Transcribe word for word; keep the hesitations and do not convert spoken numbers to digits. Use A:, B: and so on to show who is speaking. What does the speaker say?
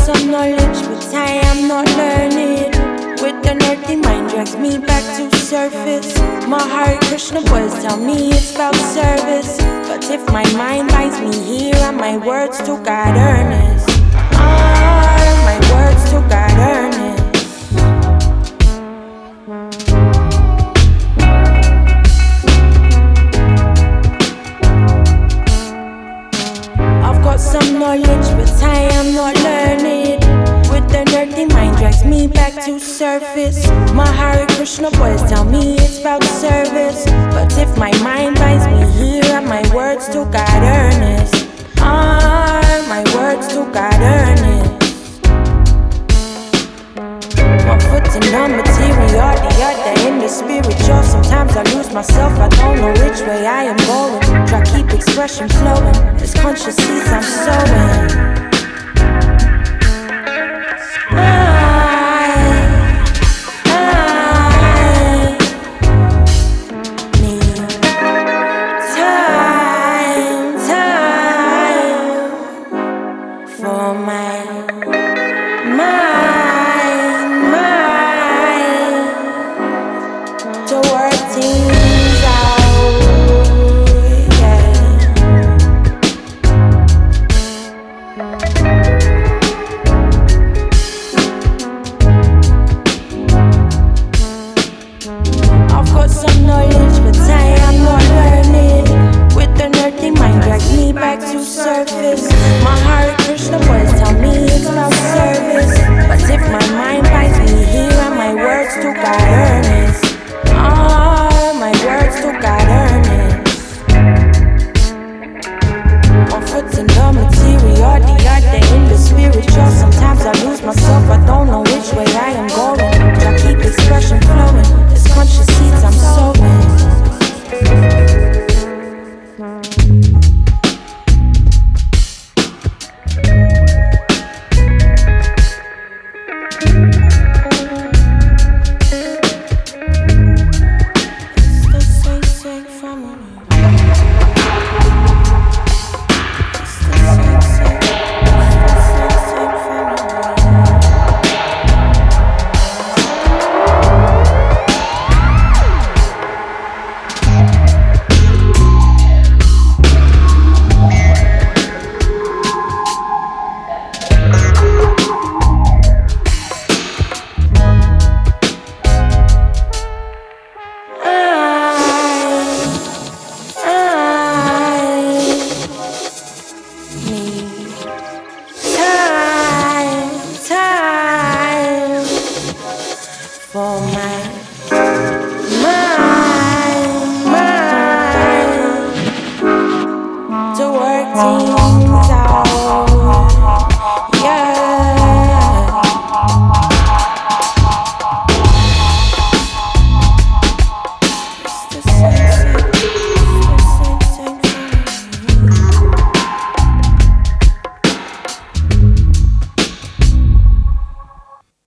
A: some knowledge, but I am not learning. With an earthly mind drags me back to surface. My Hare Krishna boys tell me it's about service, but if my mind binds me here, and my words to God earnest, are my words to God earnest. I've got some knowledge, but I am not learning. With an earthly mind drags me back to surface. My Hare Krishna boys tell me it's about service, but if my mind binds me here, and my words to God earnest, are my words to God earnest. One foot in the material, the other in the spiritual. Sometimes I lose myself, I don't know which way I am going. Try keep expression flowing, this conscious seeds I'm sowing. My Hare Krishna boys tell me it's about service, but if my mind binds me here, and my words to God earnest, ah, my words to God earnest. One foot in the material, the other in the spiritual. Sometimes I lose myself, I don't know which way I am going. Try keep expression flowing, this conscious seeds I'm sowing. For my mind, mind to work team.